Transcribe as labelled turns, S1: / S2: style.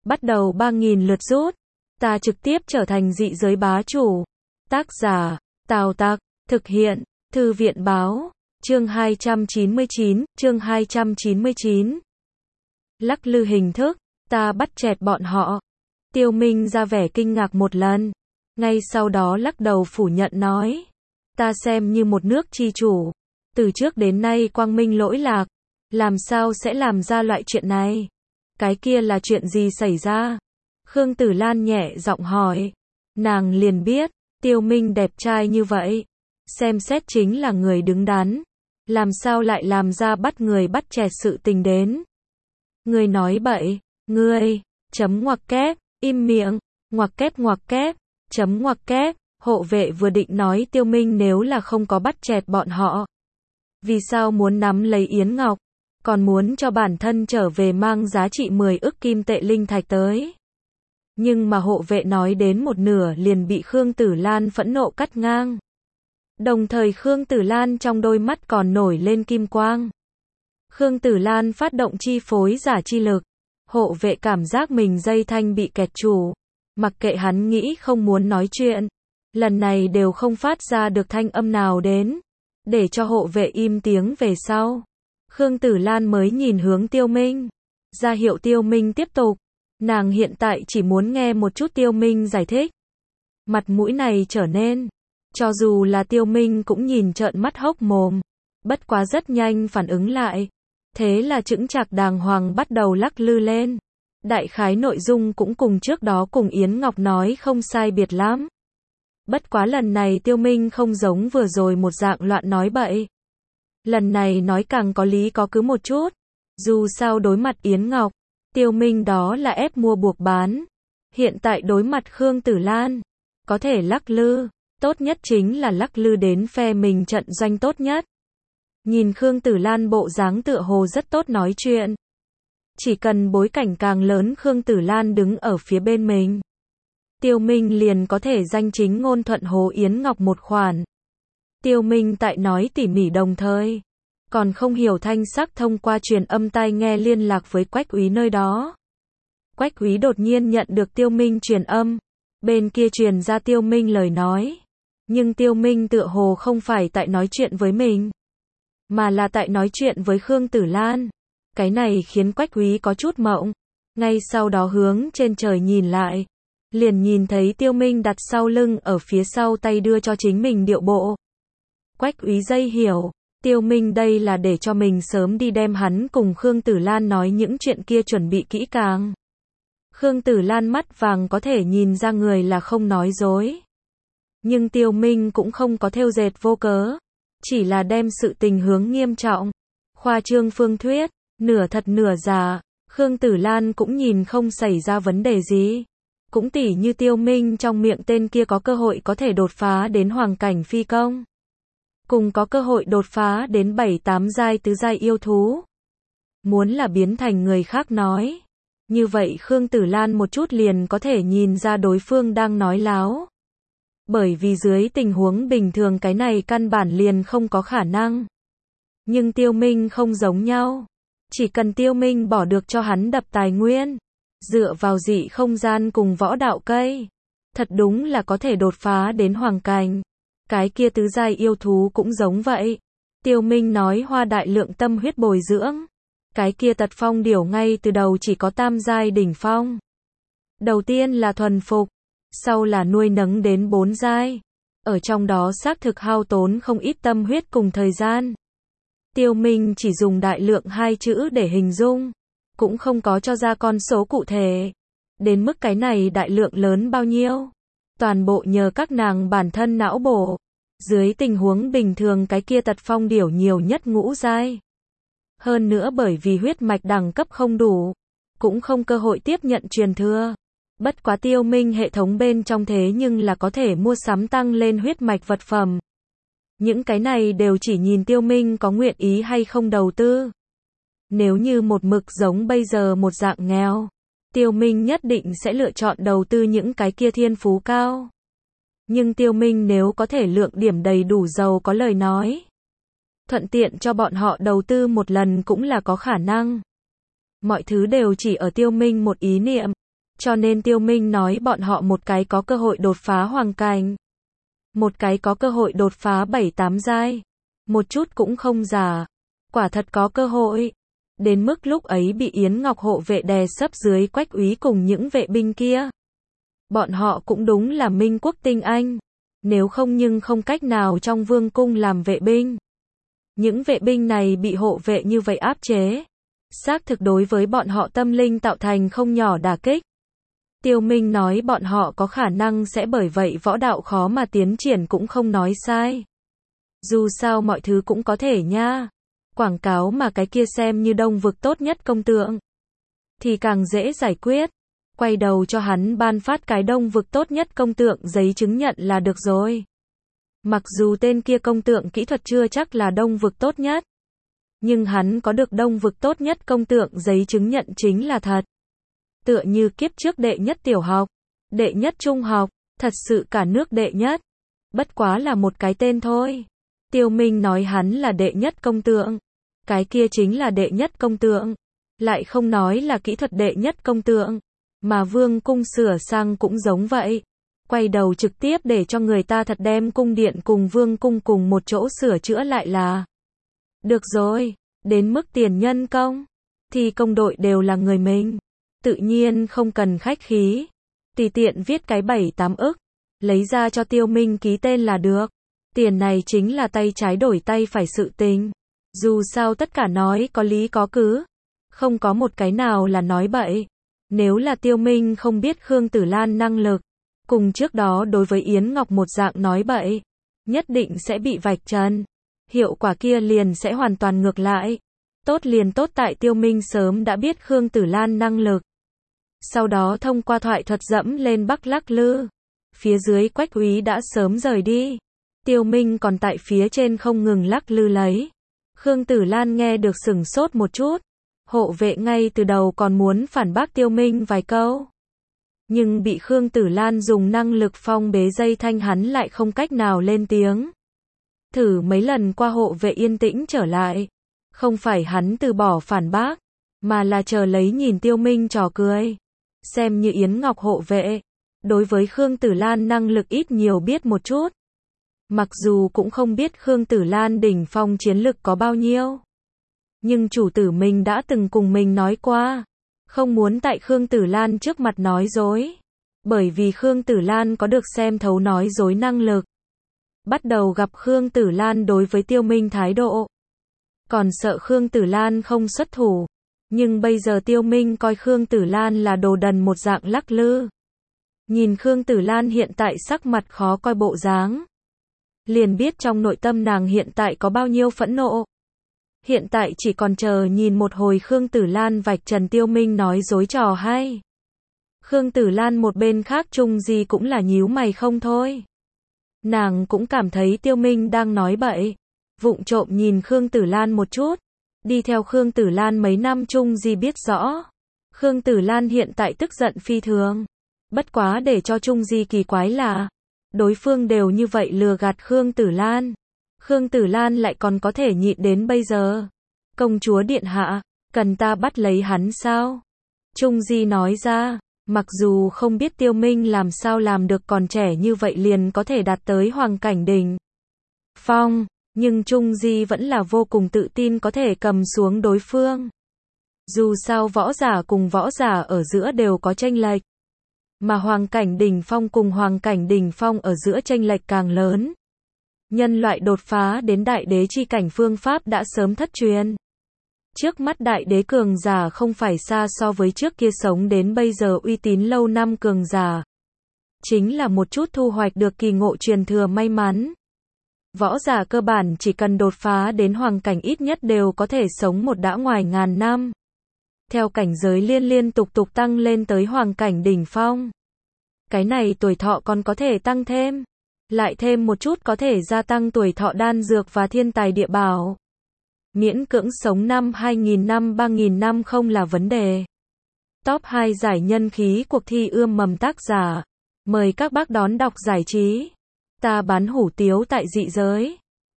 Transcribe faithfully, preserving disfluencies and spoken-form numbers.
S1: bắt đầu ba nghìn lượt rút. Ta trực tiếp trở thành dị giới bá chủ. Tác giả, Tào Tặc, thực hiện, Thư viện báo, chương hai trăm chín mươi chín, chương hai trăm chín mươi chín. Lắc lư hình thức, ta bắt chẹt bọn họ. Tiêu Minh ra vẻ kinh ngạc một lần, ngay sau đó lắc đầu phủ nhận nói, ta xem như một nước chi chủ, từ trước đến nay quang minh lỗi lạc, làm sao sẽ làm ra loại chuyện này? Cái kia là chuyện gì xảy ra? Khương Tử Lan nhẹ giọng hỏi. Nàng liền biết, Tiêu Minh đẹp trai như vậy, xem xét chính là người đứng đắn, làm sao lại làm ra bắt người bắt chẹt sự tình đến. Ngươi nói bậy, ngươi, chấm ngoặc kép, im miệng, ngoặc kép ngoặc kép, chấm ngoặc kép, hộ vệ vừa định nói Tiêu Minh nếu là không có bắt chẹt bọn họ. Vì sao muốn nắm lấy Yến Ngọc, còn muốn cho bản thân trở về mang giá trị mười ức kim tệ linh thạch tới. Nhưng mà hộ vệ nói đến một nửa liền bị Khương Tử Lan phẫn nộ cắt ngang. Đồng thời Khương Tử Lan trong đôi mắt còn nổi lên kim quang. Khương Tử Lan phát động chi phối giả chi lực. Hộ vệ cảm giác mình dây thanh bị kẹt chủ. Mặc kệ hắn nghĩ không muốn nói chuyện, lần này đều không phát ra được thanh âm nào đến. Để cho hộ vệ im tiếng về sau, Khương Tử Lan mới nhìn hướng Tiêu Minh, ra hiệu Tiêu Minh tiếp tục. Nàng hiện tại chỉ muốn nghe một chút Tiêu Minh giải thích. Mặt mũi này trở nên, cho dù là Tiêu Minh cũng nhìn trợn mắt hốc mồm, bất quá rất nhanh phản ứng lại. Thế là chững chạc đàng hoàng bắt đầu lắc lư lên. Đại khái nội dung cũng cùng trước đó cùng Yến Ngọc nói không sai biệt lắm. Bất quá lần này Tiêu Minh không giống vừa rồi một dạng loạn nói bậy. Lần này nói càng có lý có cứ một chút. Dù sao đối mặt Yến Ngọc, Tiêu Minh đó là ép mua buộc bán. Hiện tại đối mặt Khương Tử Lan, có thể lắc lư, tốt nhất chính là lắc lư đến phe mình trận doanh tốt nhất. Nhìn Khương Tử Lan bộ dáng tựa hồ rất tốt nói chuyện. Chỉ cần bối cảnh càng lớn Khương Tử Lan đứng ở phía bên mình, Tiêu Minh liền có thể danh chính ngôn thuận hồ Yến Ngọc một khoản. Tiêu Minh tại nói tỉ mỉ đồng thời, còn không hiểu thanh sắc thông qua truyền âm tai nghe liên lạc với Quách Úy nơi đó. Quách Úy đột nhiên nhận được Tiêu Minh truyền âm, bên kia truyền ra Tiêu Minh lời nói. Nhưng Tiêu Minh tựa hồ không phải tại nói chuyện với mình, mà là tại nói chuyện với Khương Tử Lan. Cái này khiến Quách Úy có chút mộng, ngay sau đó hướng trên trời nhìn lại, liền nhìn thấy Tiêu Minh đặt sau lưng ở phía sau tay đưa cho chính mình điệu bộ. Quách Úy dây hiểu, Tiêu Minh đây là để cho mình sớm đi đem hắn cùng Khương Tử Lan nói những chuyện kia chuẩn bị kỹ càng. Khương Tử Lan mắt vàng có thể nhìn ra người là không nói dối. Nhưng Tiêu Minh cũng không có thêu dệt vô cớ, chỉ là đem sự tình hướng nghiêm trọng, khoa trương phương thuyết, nửa thật nửa giả. Khương Tử Lan cũng nhìn không xảy ra vấn đề gì. Cũng tỉ như Tiêu Minh trong miệng tên kia có cơ hội có thể đột phá đến hoàng cảnh phi công, cùng có cơ hội đột phá đến bảy tám giai tứ giai yêu thú. Muốn là biến thành người khác nói, như vậy Khương Tử Lan một chút liền có thể nhìn ra đối phương đang nói láo. Bởi vì dưới tình huống bình thường cái này căn bản liền không có khả năng. Nhưng Tiêu Minh không giống nhau. Chỉ cần Tiêu Minh bỏ được cho hắn đập tài nguyên, dựa vào dị không gian cùng võ đạo cây, thật đúng là có thể đột phá đến hoàng cảnh. Cái kia tứ giai yêu thú cũng giống vậy. Tiêu Minh nói hoa đại lượng tâm huyết bồi dưỡng. Cái kia tật phong điểu ngay từ đầu chỉ có tam giai đỉnh phong. Đầu tiên là thuần phục, sau là nuôi nấng đến bốn giai. Ở trong đó xác thực hao tốn không ít tâm huyết cùng thời gian. Tiêu Minh chỉ dùng đại lượng hai chữ để hình dung, cũng không có cho ra con số cụ thể. Đến mức cái này đại lượng lớn bao nhiêu, toàn bộ nhờ các nàng bản thân não bổ. Dưới tình huống bình thường cái kia tật phong điểu nhiều nhất ngũ giai. Hơn nữa bởi vì huyết mạch đẳng cấp không đủ, cũng không cơ hội tiếp nhận truyền thừa. Bất quá Tiêu Minh hệ thống bên trong thế nhưng là có thể mua sắm tăng lên huyết mạch vật phẩm. Những cái này đều chỉ nhìn Tiêu Minh có nguyện ý hay không đầu tư. Nếu như một mực giống bây giờ một dạng nghèo, Tiêu Minh nhất định sẽ lựa chọn đầu tư những cái kia thiên phú cao. Nhưng Tiêu Minh nếu có thể lượng điểm đầy đủ giàu có lời nói, thuận tiện cho bọn họ đầu tư một lần cũng là có khả năng. Mọi thứ đều chỉ ở Tiêu Minh một ý niệm. Cho nên Tiêu Minh nói bọn họ một cái có cơ hội đột phá hoàng cảnh, một cái có cơ hội đột phá bảy tám giai, một chút cũng không giả, quả thật có cơ hội. Đến mức lúc ấy bị Yến Ngọc hộ vệ đè sấp dưới Quách Úy cùng những vệ binh kia. Bọn họ cũng đúng là minh quốc tinh anh, nếu không nhưng không cách nào trong vương cung làm vệ binh. Những vệ binh này bị hộ vệ như vậy áp chế, xác thực đối với bọn họ tâm linh tạo thành không nhỏ đả kích. Tiêu Minh nói bọn họ có khả năng sẽ bởi vậy võ đạo khó mà tiến triển cũng không nói sai. Dù sao mọi thứ cũng có thể nha. Quảng cáo mà cái kia xem như đông vực tốt nhất công tượng, thì càng dễ giải quyết. Quay đầu cho hắn ban phát cái đông vực tốt nhất công tượng giấy chứng nhận là được rồi. Mặc dù tên kia công tượng kỹ thuật chưa chắc là đông vực tốt nhất, nhưng hắn có được đông vực tốt nhất công tượng giấy chứng nhận chính là thật. Tựa như kiếp trước đệ nhất tiểu học, đệ nhất trung học, thật sự cả nước đệ nhất. Bất quá là một cái tên thôi. Tiêu Minh nói hắn là đệ nhất công tượng, cái kia chính là đệ nhất công tượng, lại không nói là kỹ thuật đệ nhất công tượng, mà vương cung sửa sang cũng giống vậy. Quay đầu trực tiếp để cho người ta thật đem cung điện cùng vương cung cùng một chỗ sửa chữa lại là được rồi. Đến mức tiền nhân công, thì công đội đều là người mình, tự nhiên không cần khách khí, tùy tiện viết cái bảy tám ức, lấy ra cho Tiêu Minh ký tên là được. Tiền này chính là tay trái đổi tay phải sự tình. Dù sao tất cả nói có lý có cứ, không có một cái nào là nói bậy. Nếu là Tiêu Minh không biết Khương Tử Lan năng lực, cùng trước đó đối với Yến Ngọc một dạng nói bậy, nhất định sẽ bị vạch trần. Hiệu quả kia liền sẽ hoàn toàn ngược lại. Tốt liền tốt tại Tiêu Minh sớm đã biết Khương Tử Lan năng lực. Sau đó thông qua thoại thuật dẫm lên Bắc lắc lư. Phía dưới Quách Úy đã sớm rời đi. Tiêu Minh còn tại phía trên không ngừng lắc lư lấy. Khương Tử Lan nghe được sửng sốt một chút. Hộ vệ ngay từ đầu còn muốn phản bác Tiêu Minh vài câu, nhưng bị Khương Tử Lan dùng năng lực phong bế dây thanh hắn lại không cách nào lên tiếng. Thử mấy lần qua hộ vệ yên tĩnh trở lại. Không phải hắn từ bỏ phản bác, mà là chờ lấy nhìn Tiêu Minh trò cười. Xem như Yến Ngọc hộ vệ, đối với Khương Tử Lan năng lực ít nhiều biết một chút. Mặc dù cũng không biết Khương Tử Lan đỉnh phong chiến lực có bao nhiêu, nhưng chủ tử mình đã từng cùng mình nói qua, không muốn tại Khương Tử Lan trước mặt nói dối, bởi vì Khương Tử Lan có được xem thấu nói dối năng lực. Bắt đầu gặp Khương Tử Lan đối với Tiêu Minh thái độ, còn sợ Khương Tử Lan không xuất thủ, nhưng bây giờ Tiêu Minh coi Khương Tử Lan là đồ đần một dạng lắc lư. Nhìn Khương Tử Lan hiện tại sắc mặt khó coi bộ dáng, liền biết trong nội tâm nàng hiện tại có bao nhiêu phẫn nộ. Hiện tại chỉ còn chờ nhìn một hồi Khương Tử Lan vạch trần Tiêu Minh nói dối trò hay. Khương Tử Lan một bên khác Trung Di cũng là nhíu mày không thôi. Nàng cũng cảm thấy Tiêu Minh đang nói bậy. Vụng trộm nhìn Khương Tử Lan một chút. Đi theo Khương Tử Lan mấy năm Trung Di biết rõ. Khương Tử Lan hiện tại tức giận phi thường. Bất quá để cho Trung Di kỳ quái là, đối phương đều như vậy lừa gạt Khương Tử Lan. Khương Tử Lan lại còn có thể nhịn đến bây giờ. Công chúa điện hạ, cần ta bắt lấy hắn sao? Trung Di nói ra, mặc dù không biết Tiêu Minh làm sao làm được còn trẻ như vậy liền có thể đạt tới hoàng cảnh đỉnh phong, nhưng Trung Di vẫn là vô cùng tự tin có thể cầm xuống đối phương. Dù sao võ giả cùng võ giả ở giữa đều có chênh lệch, mà hoàng cảnh đỉnh phong cùng hoàng cảnh đỉnh phong ở giữa chênh lệch càng lớn. Nhân loại đột phá đến đại đế chi cảnh phương pháp đã sớm thất truyền. Trước mắt đại đế cường giả không phải xa so với trước kia sống đến bây giờ uy tín lâu năm cường giả. Chính là một chút thu hoạch được kỳ ngộ truyền thừa may mắn. Võ giả cơ bản chỉ cần đột phá đến hoàng cảnh ít nhất đều có thể sống một đã ngoài ngàn năm. Theo cảnh giới liên liên tục tục tăng lên tới hoàng cảnh đỉnh phong. Cái này tuổi thọ còn có thể tăng thêm. Lại thêm một chút có thể gia tăng tuổi thọ đan dược và thiên tài địa bảo. Miễn cưỡng sống năm hai nghìn năm ba nghìn năm không là vấn đề. Top hai giải nhân khí cuộc thi ươm mầm tác giả. Mời các bác đón đọc giải trí. Ta bán hủ tiếu tại dị giới.